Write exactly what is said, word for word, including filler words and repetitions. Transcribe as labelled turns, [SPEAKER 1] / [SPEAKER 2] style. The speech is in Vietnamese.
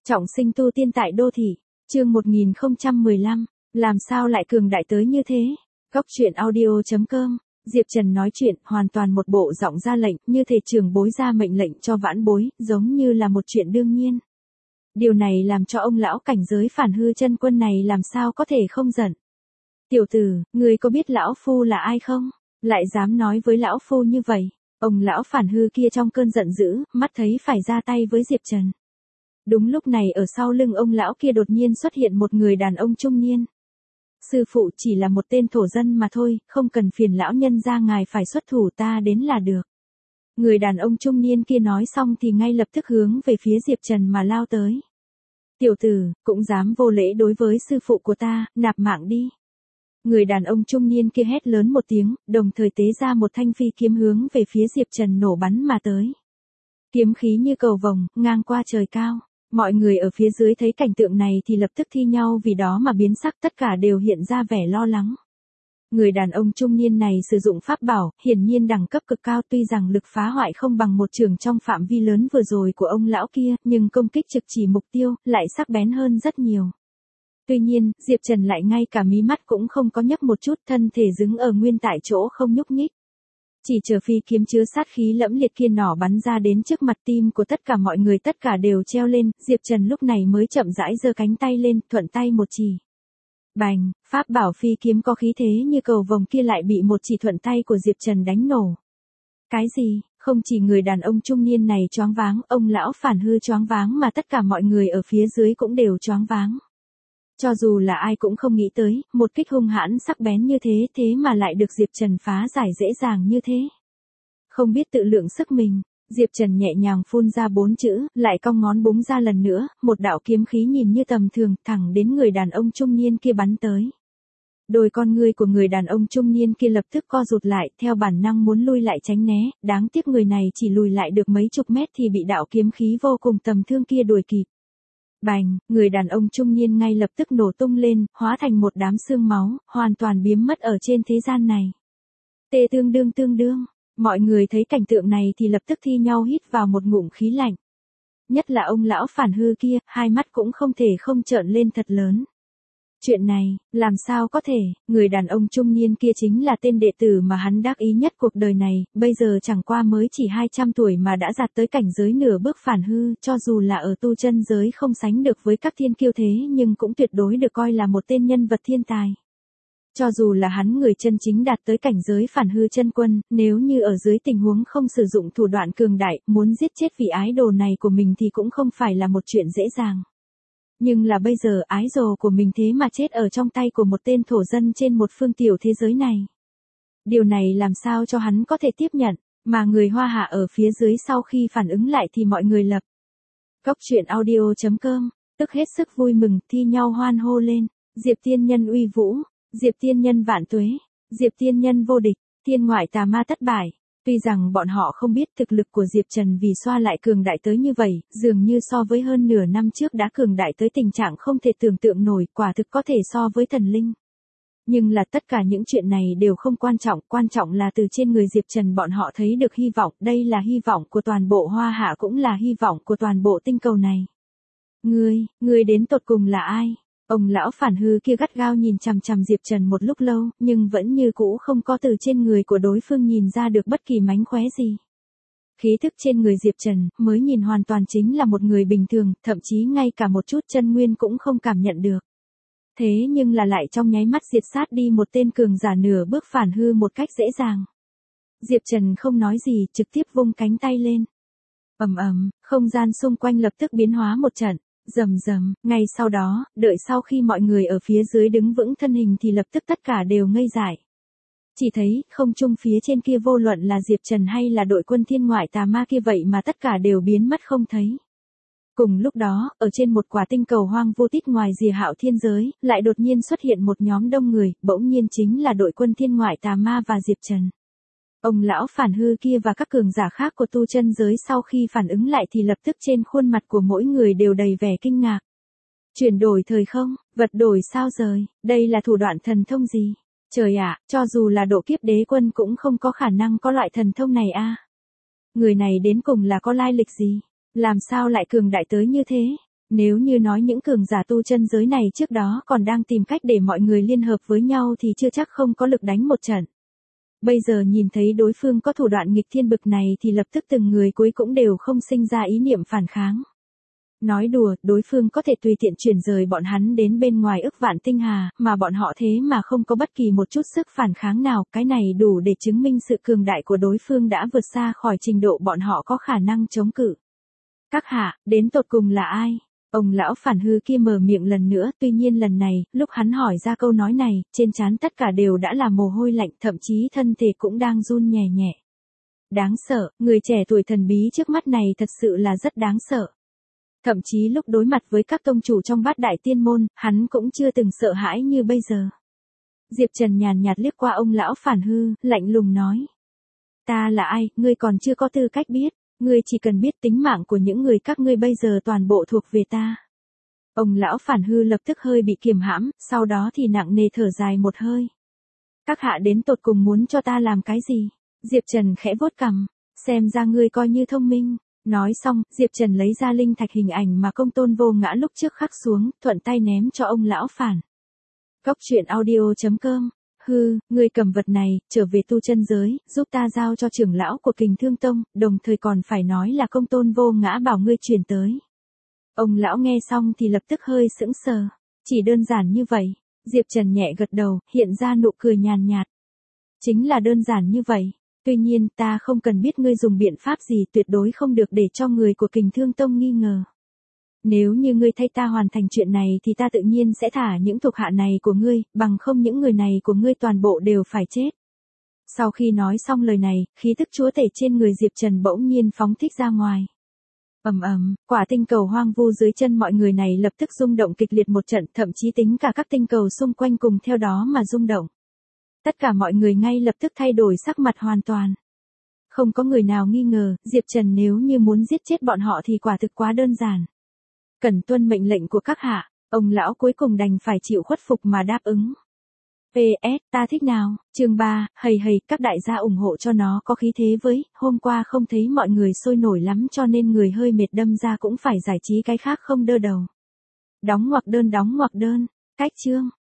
[SPEAKER 1] Trọng sinh tu tiên tại đô thị, chương một nghìn không trăm mười lăm, làm sao lại cường đại tới như thế? Góc truyện audio chấm com, Diệp Trần nói chuyện, hoàn toàn một bộ giọng ra lệnh, như thể trưởng bối ra mệnh lệnh cho vãn bối, giống như là một chuyện đương nhiên. Điều này làm cho ông lão cảnh giới Phản Hư Chân Quân này làm sao có thể không giận. Tiểu tử, ngươi có biết lão phu là ai không? Lại dám nói với lão phu như vậy. Ông lão Phản Hư kia trong cơn giận dữ, mắt thấy phải ra tay với Diệp Trần. Đúng lúc này ở sau lưng ông lão kia đột nhiên xuất hiện một người đàn ông trung niên. Sư phụ chỉ là một tên thổ dân mà thôi, không cần phiền lão nhân ra ngài phải xuất thủ, ta đến là được. Người đàn ông trung niên kia nói xong thì ngay lập tức hướng về phía Diệp Trần mà lao tới. Tiểu tử, cũng dám vô lễ đối với sư phụ của ta, nạp mạng đi. Người đàn ông trung niên kia hét lớn một tiếng, đồng thời tế ra một thanh phi kiếm hướng về phía Diệp Trần nổ bắn mà tới. Kiếm khí như cầu vồng, ngang qua trời cao. Mọi người ở phía dưới thấy cảnh tượng này thì lập tức thi nhau vì đó mà biến sắc, tất cả đều hiện ra vẻ lo lắng. Người đàn ông trung niên này sử dụng pháp bảo, hiển nhiên đẳng cấp cực cao, tuy rằng lực phá hoại không bằng một trường trong phạm vi lớn vừa rồi của ông lão kia, nhưng công kích trực chỉ mục tiêu, lại sắc bén hơn rất nhiều. Tuy nhiên, Diệp Trần lại ngay cả mí mắt cũng không có nhấc một chút, thân thể đứng ở nguyên tại chỗ không nhúc nhích. Chỉ chờ phi kiếm chứa sát khí lẫm liệt kia nỏ bắn ra đến trước mặt tim của tất cả mọi người, tất cả đều treo lên, Diệp Trần lúc này mới chậm rãi giơ cánh tay lên, thuận tay một chỉ. Bành, pháp bảo phi kiếm có khí thế như cầu vồng kia lại bị một chỉ thuận tay của Diệp Trần đánh nổ. Cái gì? Không chỉ người đàn ông trung niên này choáng váng, ông lão Phản Hư choáng váng mà tất cả mọi người ở phía dưới cũng đều choáng váng. Cho dù là ai cũng không nghĩ tới, một kích hung hãn sắc bén như thế thế mà lại được Diệp Trần phá giải dễ dàng như thế. Không biết tự lượng sức mình, Diệp Trần nhẹ nhàng phun ra bốn chữ, lại cong ngón búng ra lần nữa, một đạo kiếm khí nhìn như tầm thường, thẳng đến người đàn ông trung niên kia bắn tới. Đôi con ngươi của người đàn ông trung niên kia lập tức co rụt lại, theo bản năng muốn lui lại tránh né, đáng tiếc người này chỉ lùi lại được mấy chục mét thì bị đạo kiếm khí vô cùng tầm thương kia đuổi kịp. Bành, người đàn ông trung niên ngay lập tức nổ tung lên, hóa thành một đám xương máu, hoàn toàn biến mất ở trên thế gian này. Tê tương đương tương đương, mọi người thấy cảnh tượng này thì lập tức thi nhau hít vào một ngụm khí lạnh. Nhất là ông lão Phản Hư kia, hai mắt cũng không thể không trợn lên thật lớn. Chuyện này, làm sao có thể, người đàn ông trung niên kia chính là tên đệ tử mà hắn đắc ý nhất cuộc đời này, bây giờ chẳng qua mới chỉ hai trăm tuổi mà đã đạt tới cảnh giới nửa bước Phản Hư, cho dù là ở tu chân giới không sánh được với các thiên kiêu thế nhưng cũng tuyệt đối được coi là một tên nhân vật thiên tài. Cho dù là hắn người chân chính đạt tới cảnh giới Phản Hư Chân Quân, nếu như ở dưới tình huống không sử dụng thủ đoạn cường đại, muốn giết chết vị ái đồ này của mình thì cũng không phải là một chuyện dễ dàng. Nhưng là bây giờ ái đồ của mình thế mà chết ở trong tay của một tên thổ dân trên một phương tiểu thế giới này. Điều này làm sao cho hắn có thể tiếp nhận, mà người Hoa Hạ ở phía dưới sau khi phản ứng lại thì mọi người lập. Góc truyện audio chấm com, tức hết sức vui mừng, thi nhau hoan hô lên. Diệp tiên nhân uy vũ, Diệp tiên nhân vạn tuế, Diệp tiên nhân vô địch, thiên ngoại tà ma thất bại. Tuy rằng bọn họ không biết thực lực của Diệp Trần vì xoa lại cường đại tới như vậy, dường như so với hơn nửa năm trước đã cường đại tới tình trạng không thể tưởng tượng nổi, quả thực có thể so với thần linh. Nhưng là tất cả những chuyện này đều không quan trọng, quan trọng là từ trên người Diệp Trần bọn họ thấy được hy vọng, đây là hy vọng của toàn bộ Hoa Hạ cũng là hy vọng của toàn bộ tinh cầu này. Ngươi, ngươi đến tột cùng là ai? Ông lão Phản Hư kia gắt gao nhìn chằm chằm Diệp Trần một lúc lâu, nhưng vẫn như cũ không có từ trên người của đối phương nhìn ra được bất kỳ mánh khóe gì. Khí thức trên người Diệp Trần, mới nhìn hoàn toàn chính là một người bình thường, thậm chí ngay cả một chút chân nguyên cũng không cảm nhận được. Thế nhưng là lại trong nháy mắt diệt sát đi một tên cường giả nửa bước Phản Hư một cách dễ dàng. Diệp Trần không nói gì, trực tiếp vung cánh tay lên. Ầm ầm, không gian xung quanh lập tức biến hóa một trận. Rầm rầm, ngay sau đó, đợi sau khi mọi người ở phía dưới đứng vững thân hình thì lập tức tất cả đều ngây dại. Chỉ thấy, không trung phía trên kia vô luận là Diệp Trần hay là đội quân thiên ngoại tà ma kia vậy mà tất cả đều biến mất không thấy. Cùng lúc đó, ở trên một quả tinh cầu hoang vô tít ngoài rìa Hạo Thiên giới, lại đột nhiên xuất hiện một nhóm đông người, bỗng nhiên chính là đội quân thiên ngoại tà ma và Diệp Trần. Ông lão Phản Hư kia và các cường giả khác của tu chân giới sau khi phản ứng lại thì lập tức trên khuôn mặt của mỗi người đều đầy vẻ kinh ngạc. Chuyển đổi thời không, vật đổi sao rời, đây là thủ đoạn thần thông gì? Trời ạ, cho dù là độ kiếp đế quân cũng không có khả năng có loại thần thông này a. Người này đến cùng là có lai lịch gì? Làm sao lại cường đại tới như thế? Nếu như nói những cường giả tu chân giới này trước đó còn đang tìm cách để mọi người liên hợp với nhau thì chưa chắc không có lực đánh một trận. Bây giờ nhìn thấy đối phương có thủ đoạn nghịch thiên bực này thì lập tức từng người cuối cũng đều không sinh ra ý niệm phản kháng. Nói đùa, đối phương có thể tùy tiện chuyển rời bọn hắn đến bên ngoài ức vạn tinh hà, mà bọn họ thế mà không có bất kỳ một chút sức phản kháng nào, cái này đủ để chứng minh sự cường đại của đối phương đã vượt xa khỏi trình độ bọn họ có khả năng chống cự. Các hạ, đến tột cùng là ai? Ông lão phản hư kia mở miệng lần nữa, tuy nhiên lần này, lúc hắn hỏi ra câu nói này, trên trán tất cả đều đã là mồ hôi lạnh, thậm chí thân thể cũng đang run nhẹ nhẹ. Đáng sợ, người trẻ tuổi thần bí trước mắt này thật sự là rất đáng sợ. Thậm chí lúc đối mặt với các tông chủ trong bát đại tiên môn, hắn cũng chưa từng sợ hãi như bây giờ. Diệp Trần nhàn nhạt liếc qua ông lão phản hư, lạnh lùng nói. Ta là ai, ngươi còn chưa có tư cách biết. Ngươi chỉ cần biết tính mạng của những người các ngươi bây giờ toàn bộ thuộc về ta. Ông lão phản hư lập tức hơi bị kiềm hãm, sau đó thì nặng nề thở dài một hơi. Các hạ đến tột cùng muốn cho ta làm cái gì? Diệp Trần khẽ vuốt cằm, xem ra ngươi coi như thông minh. Nói xong, Diệp Trần lấy ra linh thạch hình ảnh mà Công Tôn Vô Ngã lúc trước khắc xuống, thuận tay ném cho ông lão phản. Cốc truyện audio chấm com. Hư, ngươi cầm vật này, trở về tu chân giới, giúp ta giao cho trưởng lão của Kình Thương Tông, đồng thời còn phải nói là Công Tôn Vô Ngã bảo ngươi truyền tới. Ông lão nghe xong thì lập tức hơi sững sờ. Chỉ đơn giản như vậy. Diệp Trần nhẹ gật đầu, hiện ra nụ cười nhàn nhạt. Chính là đơn giản như vậy. Tuy nhiên, ta không cần biết ngươi dùng biện pháp gì, tuyệt đối không được để cho người của Kình Thương Tông nghi ngờ. Nếu như ngươi thay ta hoàn thành chuyện này thì ta tự nhiên sẽ thả những thuộc hạ này của ngươi, bằng không những người này của ngươi toàn bộ đều phải chết. Sau khi nói xong lời này, khí tức chúa tể trên người Diệp Trần bỗng nhiên phóng thích ra ngoài. Ầm ầm, quả tinh cầu hoang vu dưới chân mọi người này lập tức rung động kịch liệt một trận, thậm chí tính cả các tinh cầu xung quanh cùng theo đó mà rung động. Tất cả mọi người ngay lập tức thay đổi sắc mặt hoàn toàn. Không có người nào nghi ngờ, Diệp Trần nếu như muốn giết chết bọn họ thì quả thực quá đơn giản. Cần tuân mệnh lệnh của các hạ, ông lão cuối cùng đành phải chịu khuất phục mà đáp ứng. pê ét, ta thích nào, chương ba, hầy hầy, các đại gia ủng hộ cho nó có khí thế với, hôm qua không thấy mọi người sôi nổi lắm cho nên người hơi mệt đâm ra cũng phải giải trí cái khác không đơ đầu. Đóng ngoặc đơn đóng ngoặc đơn, cách chương.